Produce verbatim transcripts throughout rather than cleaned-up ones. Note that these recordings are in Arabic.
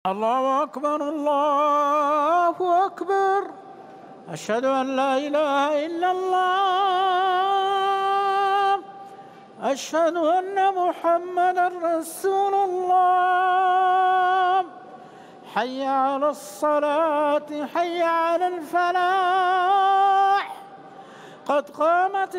الله أكبر الله أكبر. أشهد أن لا إله إلا الله. أشهد أن محمدًا رسول الله. حي على الصلاة حي على الفلاح. قد قامت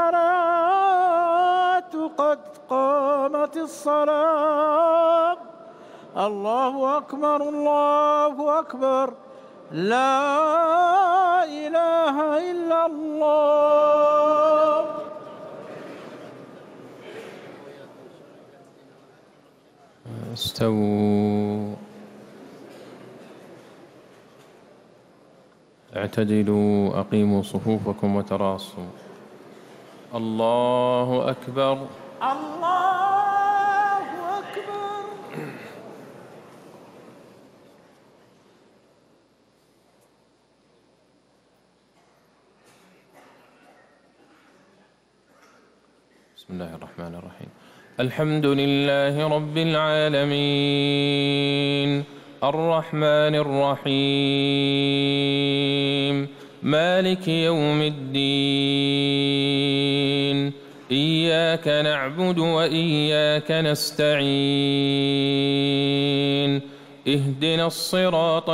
الصلاة قد قامت الصلاة. الله أكبر الله أكبر. لا إله إلا الله. استووا، اعتدلوا، أقيموا صفوفكم وتراصوا. الله أكبر الله أكبر. بسم الله الرحمن الرحيم. الحمد لله رب العالمين، الرحمن الرحيم، مالك يوم الدين، إياك نعبد وإياك نستعين، اهدنا الصراط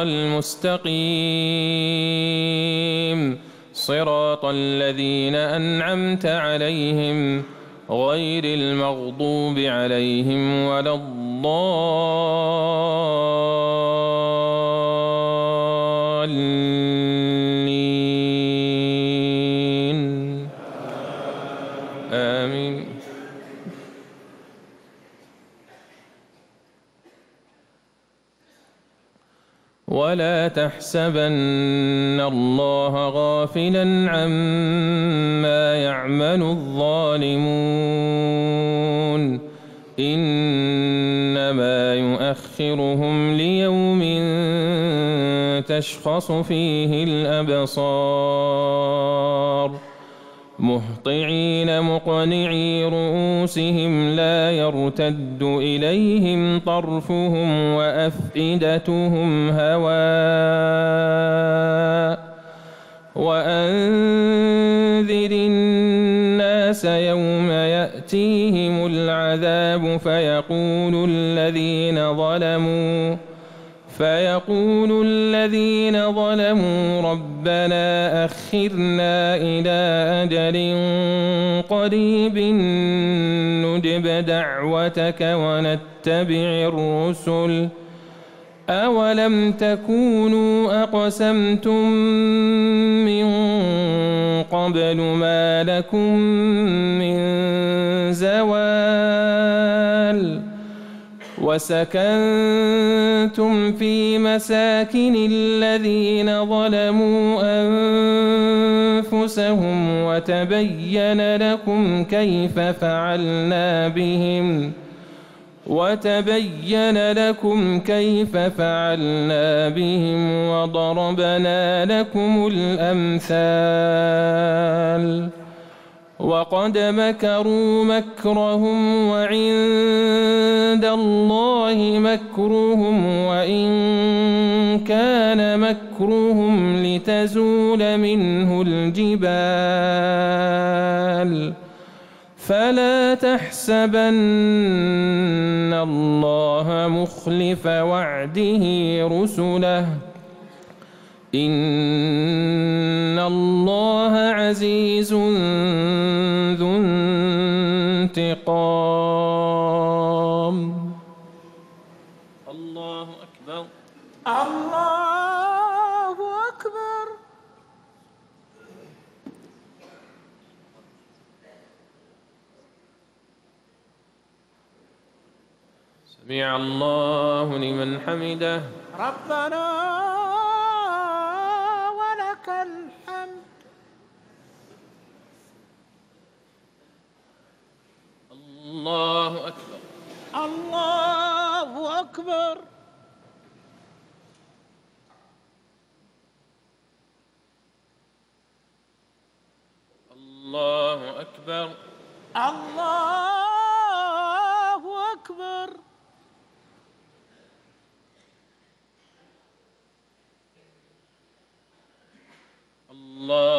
المستقيم، صراط الذين أنعمت عليهم غير المغضوب عليهم ولا الضالين. آمين. ولا تحسبن الله غافلا عما يعمل الظالمون، إنما يؤخرهم ليوم تشخص فيه الأبصار، مهطعين مقنعي رؤوسهم لا يرتد إليهم طرفهم وأفئدتهم هواء. وأنذر الناس يوم يأتيهم العذاب فيقول الذين ظلموا فيقول الذين ظلموا ربنا أخرنا إلى أجل قريب نجب دعوتك ونتبع الرسل، أولم تكونوا أقسمتم من قبل ما لكم من زوال، وسكنتم في مساكن الذين ظلموا أنفسهم وتبين لكم كيف فعلنا بهم وتبين لكم كيف فعلنا بهم وضربنا لكم الأمثال. وقد مكروا مكرهم وعند الله مكرهم وإن كان مكرهم لتزول منه الجبال. فلا تحسبن الله مخلف وعده رسله، إن الله عزيز ذو انتقام. الله أكبر الله أكبر. سمع الله لمن حمده. ربنا ولك الحمد. الله أكبر الله أكبر. الله أكبر الله أكبر.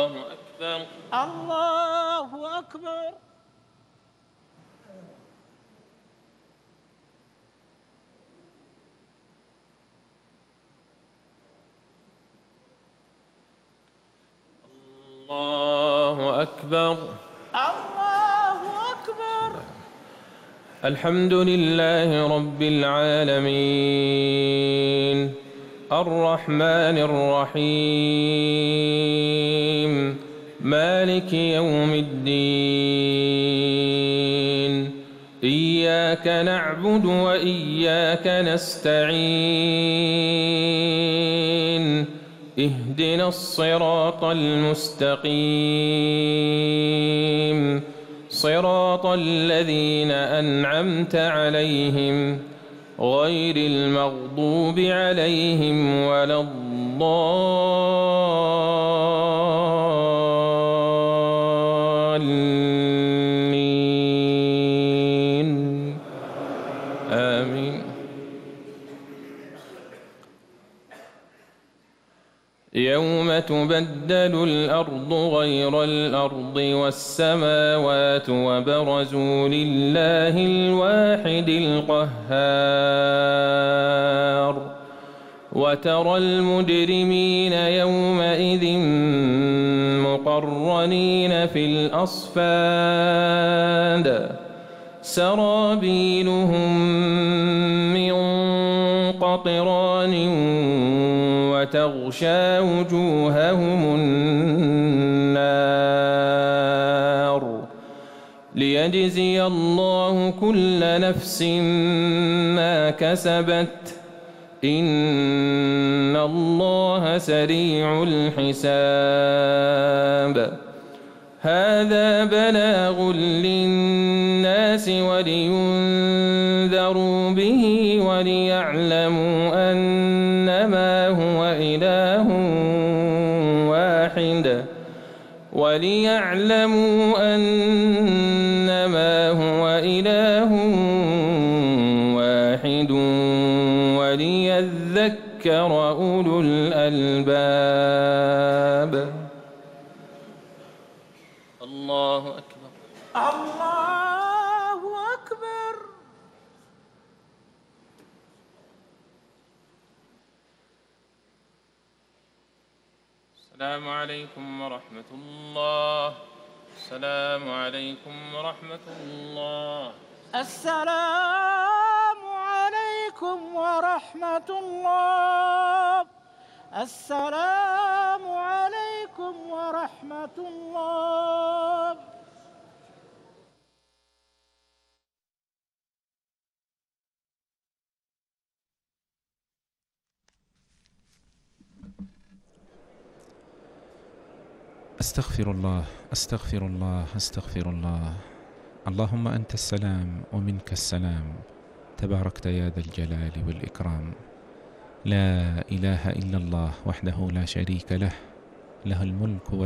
الله أكبر. الله أكبر. الله أكبر. الله أكبر. الحمد لله رب العالمين الرحمن الرحيم مالك يوم الدين إياك نعبد وإياك نستعين اهدنا الصراط المستقيم صراط الذين أنعمت عليهم غير المغضوب عليهم ولا الضالين آمين. يوم تبدل الأرض غير الأرض والسماوات وبرزوا لله الواحد القهار وترى المجرمين يومئذ مقرنين في الأصفاد سرابيلهم من قطران وتغشى وجوههم النار ليجزي الله كل نفس ما كسبت إن الله سريع الحساب. هذا بلاغ للناس ولينذروا به وليعلموا أنما هو إله واحد وليعلموا أنما هو إله واحد وليذكر أولو الألباب. الله أكبر. الله أكبر. السلام عليكم ورحمة الله. السلام عليكم ورحمة الله. السلام عليكم ورحمة الله. السلام عليكم ورحمة الله. أستغفر الله أستغفر الله أستغفر الله. اللهم أنت السلام ومنك السلام تباركت يا ذا الجلال والإكرام. لا إله إلا الله وحده لا شريك له له الملك